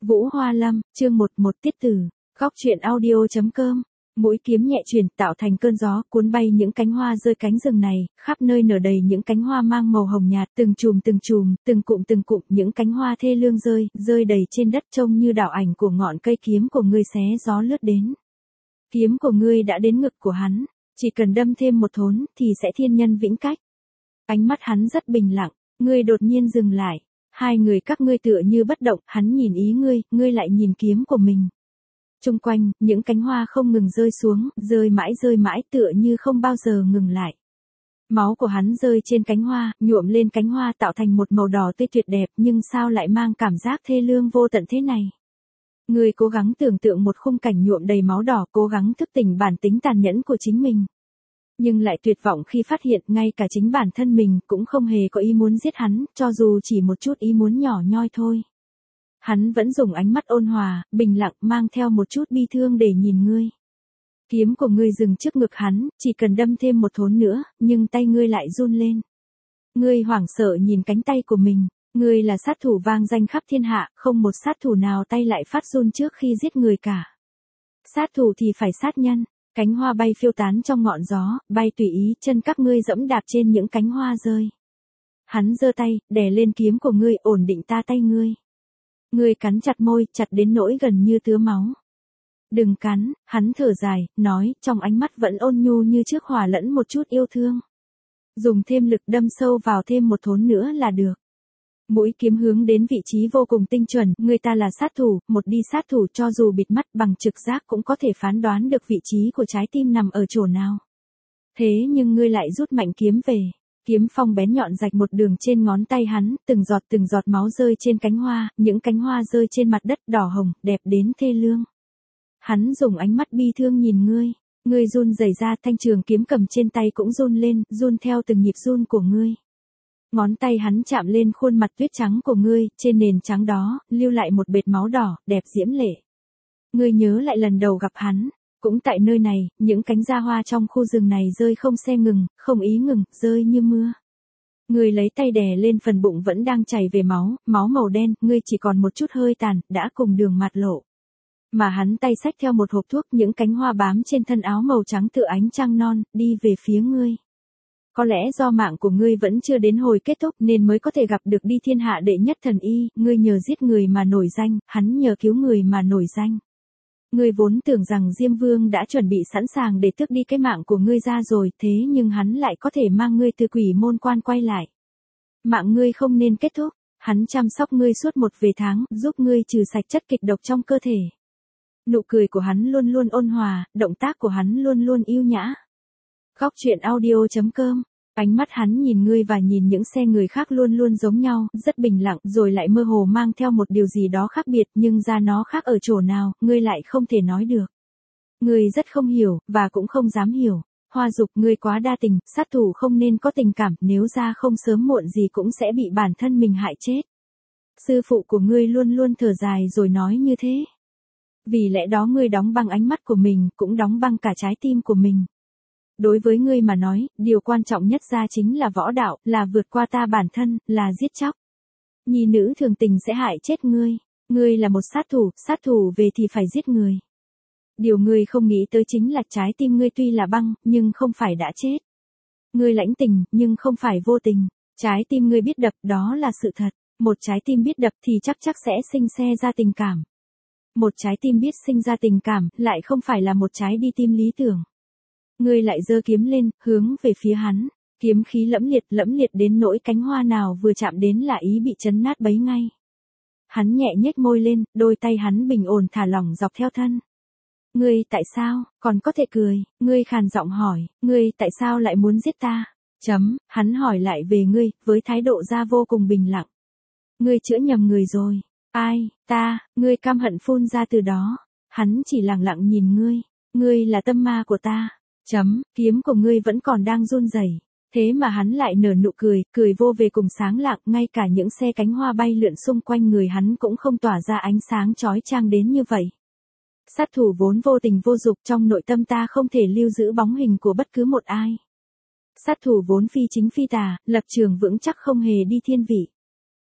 Vũ Hoa Lâm, chương 11 tiết tử, góc truyện audio.com. Mũi kiếm nhẹ chuyển tạo thành cơn gió cuốn bay những cánh hoa rơi cánh rừng này, khắp nơi nở đầy những cánh hoa mang màu hồng nhạt, từng chùm, từng cụm những cánh hoa thê lương rơi đầy trên đất trông như đạo ảnh của ngọn cây kiếm của ngươi xé gió lướt đến. Kiếm của ngươi đã đến ngực của hắn, chỉ cần đâm thêm một thốn thì sẽ thiên nhân vĩnh cách. Ánh mắt hắn rất bình lặng, ngươi đột nhiên dừng lại. Hai người các ngươi tựa như bất động, hắn nhìn ý ngươi lại nhìn kiếm của mình. Chung quanh, những cánh hoa không ngừng rơi xuống, rơi mãi tựa như không bao giờ ngừng lại. Máu của hắn rơi trên cánh hoa, nhuộm lên cánh hoa tạo thành một màu đỏ tươi tuyệt đẹp, nhưng sao lại mang cảm giác thê lương vô tận thế này? Ngươi cố gắng tưởng tượng một khung cảnh nhuộm đầy máu đỏ, cố gắng thức tỉnh bản tính tàn nhẫn của chính mình. Nhưng lại tuyệt vọng khi phát hiện ngay cả chính bản thân mình cũng không hề có ý muốn giết hắn, cho dù chỉ một chút ý muốn nhỏ nhoi thôi. Hắn vẫn dùng ánh mắt ôn hòa, bình lặng mang theo một chút bi thương để nhìn ngươi. Kiếm của ngươi dừng trước ngực hắn, chỉ cần đâm thêm một thốn nữa, nhưng tay ngươi lại run lên. Ngươi hoảng sợ nhìn cánh tay của mình, ngươi là sát thủ vang danh khắp thiên hạ, không một sát thủ nào tay lại phát run trước khi giết người cả. Sát thủ thì phải sát nhân. Cánh hoa bay phiêu tán trong ngọn gió, bay tùy ý, chân các ngươi dẫm đạp trên những cánh hoa rơi. Hắn giơ tay, đè lên kiếm của ngươi, ổn định tay ngươi. Ngươi cắn chặt môi, chặt đến nỗi gần như tứa máu. Đừng cắn, hắn thở dài, nói, trong ánh mắt vẫn ôn nhu như trước, hòa lẫn một chút yêu thương. Dùng thêm lực đâm sâu vào thêm một thốn nữa là được. Mũi kiếm hướng đến vị trí vô cùng tinh chuẩn, người ta là sát thủ, một đi sát thủ cho dù bịt mắt bằng trực giác cũng có thể phán đoán được vị trí của trái tim nằm ở chỗ nào. Thế nhưng ngươi lại rút mạnh kiếm về, kiếm phong bén nhọn rạch một đường trên ngón tay hắn, từng giọt máu rơi trên cánh hoa, những cánh hoa rơi trên mặt đất đỏ hồng, đẹp đến thê lương. Hắn dùng ánh mắt bi thương nhìn ngươi run rẩy ra, thanh trường kiếm cầm trên tay cũng run lên, run theo từng nhịp run của ngươi. Ngón tay hắn chạm lên khuôn mặt tuyết trắng của ngươi, trên nền trắng đó, lưu lại một vệt máu đỏ, đẹp diễm lệ. Ngươi nhớ lại lần đầu gặp hắn, cũng tại nơi này, những cánh gia hoa trong khu rừng này rơi không se ngừng, không ý ngừng, rơi như mưa. Ngươi lấy tay đè lên phần bụng vẫn đang chảy về máu màu đen, ngươi chỉ còn một chút hơi tàn, đã cùng đường mặt lộ. Mà hắn tay xách theo một hộp thuốc, những cánh hoa bám trên thân áo màu trắng tựa ánh trăng non, đi về phía ngươi. Có lẽ do mạng của ngươi vẫn chưa đến hồi kết thúc nên mới có thể gặp được đi thiên hạ đệ nhất thần y, ngươi nhờ giết người mà nổi danh, hắn nhờ cứu người mà nổi danh. Ngươi vốn tưởng rằng Diêm Vương đã chuẩn bị sẵn sàng để tước đi cái mạng của ngươi ra rồi, thế nhưng hắn lại có thể mang ngươi từ quỷ môn quan quay lại. Mạng ngươi không nên kết thúc, hắn chăm sóc ngươi suốt một về tháng, giúp ngươi trừ sạch chất kịch độc trong cơ thể. Nụ cười của hắn luôn luôn ôn hòa, động tác của hắn luôn luôn yêu nhã. Góc truyện audio.com. Ánh mắt hắn nhìn ngươi và nhìn những xe người khác luôn luôn giống nhau, rất bình lặng, rồi lại mơ hồ mang theo một điều gì đó khác biệt, nhưng ra nó khác ở chỗ nào, ngươi lại không thể nói được. Ngươi rất không hiểu, và cũng không dám hiểu. Hoa Dục, ngươi quá đa tình, sát thủ không nên có tình cảm, nếu ra không sớm muộn gì cũng sẽ bị bản thân mình hại chết. Sư phụ của ngươi luôn luôn thở dài rồi nói như thế. Vì lẽ đó ngươi đóng băng ánh mắt của mình, cũng đóng băng cả trái tim của mình. Đối với ngươi mà nói, điều quan trọng nhất ra chính là võ đạo, là vượt qua ta bản thân, là giết chóc. Nhi nữ thường tình sẽ hại chết ngươi. Ngươi là một sát thủ về thì phải giết người. Điều ngươi không nghĩ tới chính là trái tim ngươi tuy là băng, nhưng không phải đã chết. Ngươi lãnh tình, nhưng không phải vô tình. Trái tim ngươi biết đập, đó là sự thật. Một trái tim biết đập thì chắc sẽ sinh ra tình cảm. Một trái tim biết sinh ra tình cảm, lại không phải là một trái đi tim lý tưởng. Ngươi lại giơ kiếm lên, hướng về phía hắn, kiếm khí lẫm liệt đến nỗi cánh hoa nào vừa chạm đến là ý bị chấn nát bấy ngay. Hắn nhẹ nhếch môi lên, đôi tay hắn bình ổn thả lỏng dọc theo thân. Ngươi tại sao, còn có thể cười, ngươi khàn giọng hỏi, ngươi tại sao lại muốn giết ta? Hắn hỏi lại về ngươi, với thái độ ra vô cùng bình lặng. Ngươi chữa nhầm người rồi. Ai, ta, ngươi căm hận phun ra từ đó. Hắn chỉ lặng lặng nhìn ngươi là tâm ma của ta. Kiếm của ngươi vẫn còn đang run rẩy. Thế mà hắn lại nở nụ cười vô về cùng sáng lạng, ngay cả những xe cánh hoa bay lượn xung quanh người hắn cũng không tỏa ra ánh sáng chói chang đến như vậy. Sát thủ vốn vô tình vô dục, trong nội tâm ta không thể lưu giữ bóng hình của bất cứ một ai. Sát thủ vốn phi chính phi tà, lập trường vững chắc không hề đi thiên vị.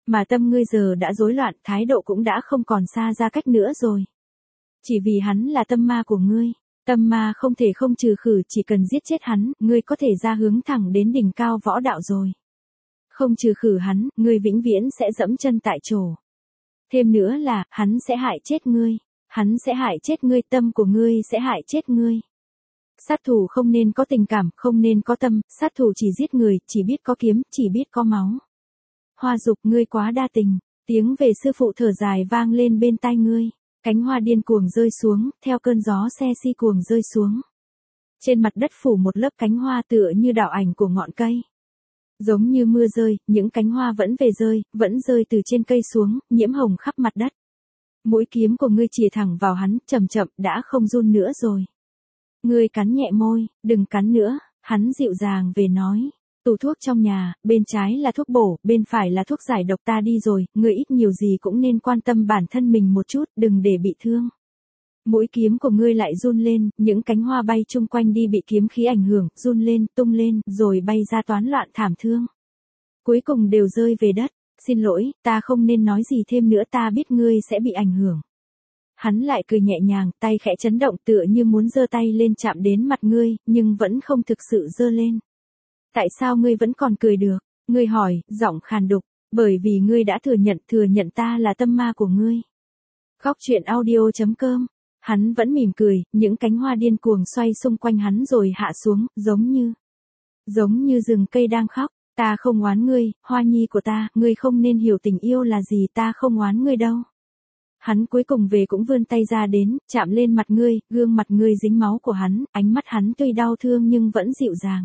Mà tâm ngươi giờ đã rối loạn, thái độ cũng đã không còn xa ra cách nữa rồi. Chỉ vì hắn là tâm ma của ngươi. Tâm ma không thể không trừ khử, chỉ cần giết chết hắn, ngươi có thể ra hướng thẳng đến đỉnh cao võ đạo rồi. Không trừ khử hắn, ngươi vĩnh viễn sẽ dẫm chân tại chỗ. Thêm nữa là, hắn sẽ hại chết ngươi. Hắn sẽ hại chết ngươi, tâm của ngươi sẽ hại chết ngươi. Sát thủ không nên có tình cảm, không nên có tâm, sát thủ chỉ giết người, chỉ biết có kiếm, chỉ biết có máu. Hoa Dục, ngươi quá đa tình. Tiếng về sư phụ thở dài vang lên bên tai ngươi. Cánh hoa điên cuồng rơi xuống, theo cơn gió xe si cuồng rơi xuống. Trên mặt đất phủ một lớp cánh hoa tựa như đạo ảnh của ngọn cây. Giống như mưa rơi, những cánh hoa vẫn rơi từ trên cây xuống, nhiễm hồng khắp mặt đất. Mũi kiếm của ngươi chìa thẳng vào hắn, chậm chậm, đã không run nữa rồi. Ngươi cắn nhẹ môi, đừng cắn nữa, hắn dịu dàng về nói. Tủ thuốc trong nhà, bên trái là thuốc bổ, bên phải là thuốc giải độc, ta đi rồi, ngươi ít nhiều gì cũng nên quan tâm bản thân mình một chút, đừng để bị thương. Mũi kiếm của ngươi lại run lên, những cánh hoa bay chung quanh đi bị kiếm khí ảnh hưởng, run lên, tung lên, rồi bay ra toán loạn thảm thương. Cuối cùng đều rơi về đất. Xin lỗi, ta không nên nói gì thêm nữa, ta biết ngươi sẽ bị ảnh hưởng. Hắn lại cười nhẹ nhàng, tay khẽ chấn động tựa như muốn giơ tay lên chạm đến mặt ngươi, nhưng vẫn không thực sự giơ lên. Tại sao ngươi vẫn còn cười được? Ngươi hỏi, giọng khàn đục, bởi vì ngươi đã thừa nhận ta là tâm ma của ngươi. Góc truyện audio.com. Hắn vẫn mỉm cười, những cánh hoa điên cuồng xoay xung quanh hắn rồi hạ xuống, giống như rừng cây đang khóc. Ta không oán ngươi, hoa nhi của ta, ngươi không nên hiểu tình yêu là gì, ta không oán ngươi đâu. Hắn cuối cùng về cũng vươn tay ra đến, chạm lên mặt ngươi, gương mặt ngươi dính máu của hắn, ánh mắt hắn tuy đau thương nhưng vẫn dịu dàng.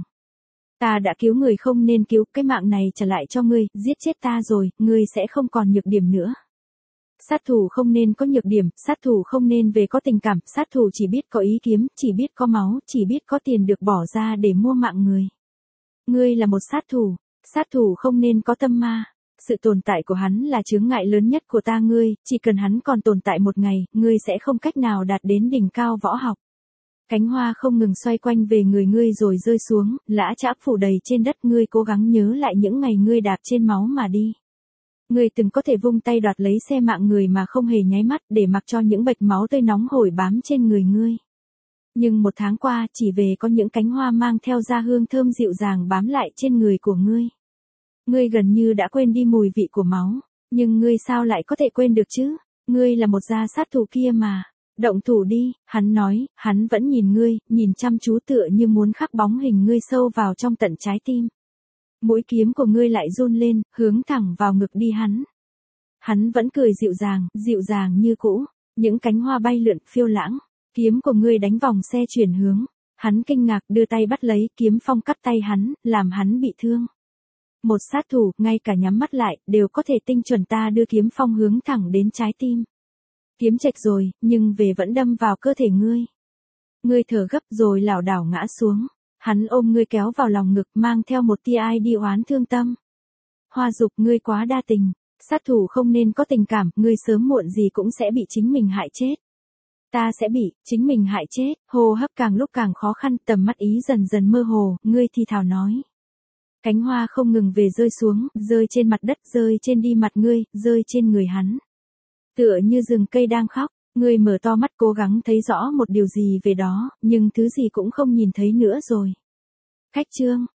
Ta đã cứu người không nên cứu, cái mạng này trả lại cho ngươi, giết chết ta rồi, ngươi sẽ không còn nhược điểm nữa. Sát thủ không nên có nhược điểm, sát thủ không nên về có tình cảm, sát thủ chỉ biết có ý kiếm, chỉ biết có máu, chỉ biết có tiền được bỏ ra để mua mạng người. Ngươi là một sát thủ không nên có tâm ma. Sự tồn tại của hắn là chướng ngại lớn nhất của ta, ngươi, chỉ cần hắn còn tồn tại một ngày, ngươi sẽ không cách nào đạt đến đỉnh cao võ học. Cánh hoa không ngừng xoay quanh về người ngươi rồi rơi xuống, lã chã phủ đầy trên đất, ngươi cố gắng nhớ lại những ngày ngươi đạp trên máu mà đi. Ngươi từng có thể vung tay đoạt lấy xe mạng người mà không hề nháy mắt để mặc cho những bệch máu tươi nóng hổi bám trên người ngươi. Nhưng một tháng qua chỉ về có những cánh hoa mang theo ra hương thơm dịu dàng bám lại trên người của ngươi. Ngươi gần như đã quên đi mùi vị của máu, nhưng ngươi sao lại có thể quên được chứ? Ngươi là một gia sát thủ kia mà. Động thủ đi, hắn nói, hắn vẫn nhìn ngươi, nhìn chăm chú tựa như muốn khắc bóng hình ngươi sâu vào trong tận trái tim. Mũi kiếm của ngươi lại run lên, hướng thẳng vào ngực đi hắn. Hắn vẫn cười dịu dàng như cũ, những cánh hoa bay lượn phiêu lãng, kiếm của ngươi đánh vòng xe chuyển hướng. Hắn kinh ngạc đưa tay bắt lấy, kiếm phong cắt tay hắn, làm hắn bị thương. Một sát thủ, ngay cả nhắm mắt lại, đều có thể tinh chuẩn, ta đưa kiếm phong hướng thẳng đến trái tim. Kiếm chệch rồi, nhưng về vẫn đâm vào cơ thể ngươi. Ngươi thở gấp rồi lảo đảo ngã xuống. Hắn ôm ngươi kéo vào lòng ngực mang theo một tia ai đi oán thương tâm. Hoa Dục, ngươi quá đa tình. Sát thủ không nên có tình cảm, ngươi sớm muộn gì cũng sẽ bị chính mình hại chết. Ta sẽ bị chính mình hại chết. Hô hấp càng lúc càng khó khăn, tầm mắt ý dần dần mơ hồ, ngươi thì thào nói. Cánh hoa không ngừng về rơi xuống, rơi trên mặt đất, rơi trên đi mặt ngươi, rơi trên người hắn. Tựa như rừng cây đang khóc, ngươi mở to mắt cố gắng thấy rõ một điều gì về đó, nhưng thứ gì cũng không nhìn thấy nữa rồi. Khách chương